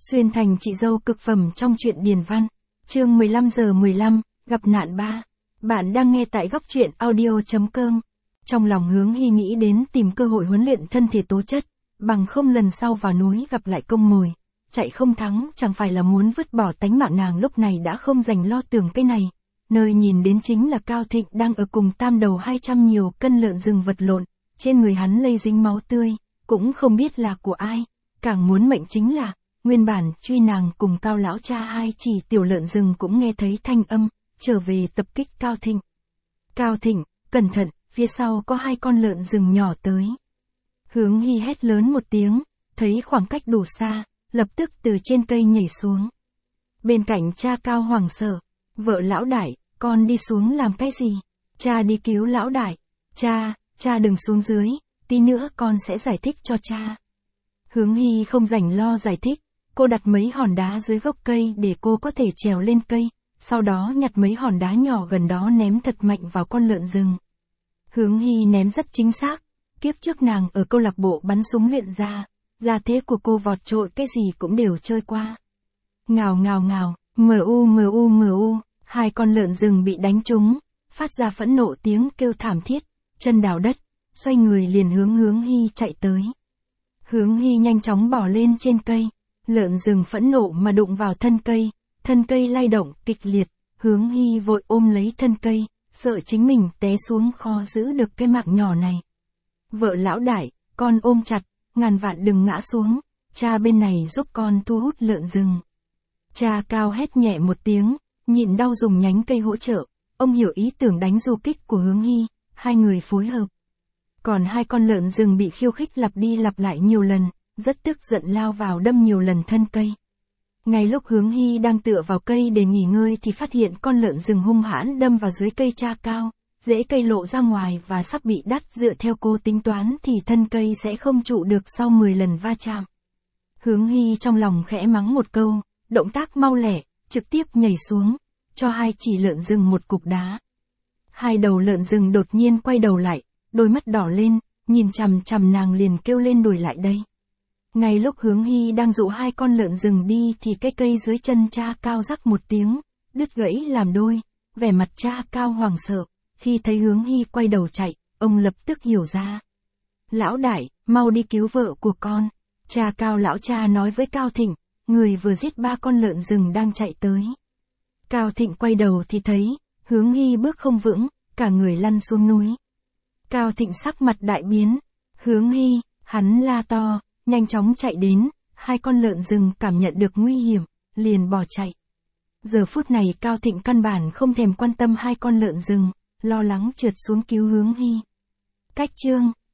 Xuyên thành chị dâu cực phẩm trong truyện Điền Văn. Chương 15:15, gặp nạn 3. Bạn đang nghe tại góc truyện audio.com. Trong lòng Hướng Hy nghĩ đến tìm cơ hội huấn luyện thân thể tố chất, bằng không lần sau vào núi gặp lại công mồi, chạy không thắng chẳng phải là muốn vứt bỏ tánh mạng. Nàng lúc này đã không dành lo tưởng cái này. Nơi nhìn đến chính là Cao Thịnh đang ở cùng tam đầu 200 nhiều cân lợn rừng vật lộn, trên người hắn lây dính máu tươi, cũng không biết là của ai. Càng muốn mệnh chính là, nguyên bản truy nàng cùng Cao lão cha hai chỉ tiểu lợn rừng cũng nghe thấy thanh âm, trở về tập kích Cao Thịnh. Cao Thịnh, cẩn thận, phía sau có hai con lợn rừng nhỏ tới. Hướng Hy hét lớn một tiếng, thấy khoảng cách đủ xa, lập tức từ trên cây nhảy xuống. Bên cạnh cha Cao hoảng sợ, vợ lão đại, con đi xuống làm cái gì? Cha đi cứu lão đại. Cha đừng xuống dưới, tí nữa con sẽ giải thích cho cha. Hướng Hy không rảnh lo giải thích, cô đặt mấy hòn đá dưới gốc cây để cô có thể trèo lên cây, sau đó nhặt mấy hòn đá nhỏ gần đó ném thật mạnh vào con lợn rừng. Hướng Hy ném rất chính xác, kiếp trước nàng ở câu lạc bộ bắn súng luyện ra thế của cô vọt trội cái gì cũng đều chơi qua. Ngào ngào ngào, mu, hai con lợn rừng bị đánh trúng, phát ra phẫn nộ tiếng kêu thảm thiết, chân đào đất, xoay người liền hướng Hướng Hy chạy tới. Hướng Hy nhanh chóng bò lên trên cây, lợn rừng phẫn nộ mà đụng vào thân cây lay động kịch liệt, Hướng Hy vội ôm lấy thân cây, sợ chính mình té xuống khó giữ được cái mạng nhỏ này. Vợ lão đại, con ôm chặt, ngàn vạn đừng ngã xuống, cha bên này giúp con thu hút lợn rừng. Cha Cao hét nhẹ một tiếng, nhịn đau dùng nhánh cây hỗ trợ, ông hiểu ý tưởng đánh du kích của Hướng Hy, hai người phối hợp. Còn hai con lợn rừng bị khiêu khích lặp đi lặp lại nhiều lần, rất tức giận lao vào đâm nhiều lần thân cây. Ngay lúc Hướng Hy đang tựa vào cây để nghỉ ngơi thì phát hiện con lợn rừng hung hãn đâm vào dưới cây cha Cao, rễ cây lộ ra ngoài và sắp bị đắt. Dựa theo cô tính toán thì thân cây sẽ không trụ được sau 10 lần va chạm. Hướng Hy trong lòng khẽ mắng một câu, động tác mau lẹ, trực tiếp nhảy xuống, cho hai chỉ lợn rừng một cục đá. Hai đầu lợn rừng đột nhiên quay đầu lại, đôi mắt đỏ lên, nhìn chằm chằm nàng liền kêu lên đuổi lại đây. Ngay lúc Hướng Hy đang dụ hai con lợn rừng đi thì cái cây dưới chân cha Cao rắc một tiếng, đứt gãy làm đôi, vẻ mặt cha Cao hoảng sợ, khi thấy Hướng Hy quay đầu chạy, ông lập tức hiểu ra. Lão đại, mau đi cứu vợ của con. Cha Cao lão cha nói với Cao Thịnh, người vừa giết 3 con lợn rừng đang chạy tới. Cao Thịnh quay đầu thì thấy, Hướng Hy bước không vững, cả người lăn xuống núi. Cao Thịnh sắc mặt đại biến, Hướng Hy, hắn la to, nhanh chóng chạy đến, hai con lợn rừng cảm nhận được nguy hiểm, liền bỏ chạy. Giờ phút này Cao Thịnh căn bản không thèm quan tâm hai con lợn rừng, lo lắng trượt xuống cứu Hướng Hy. Cách chương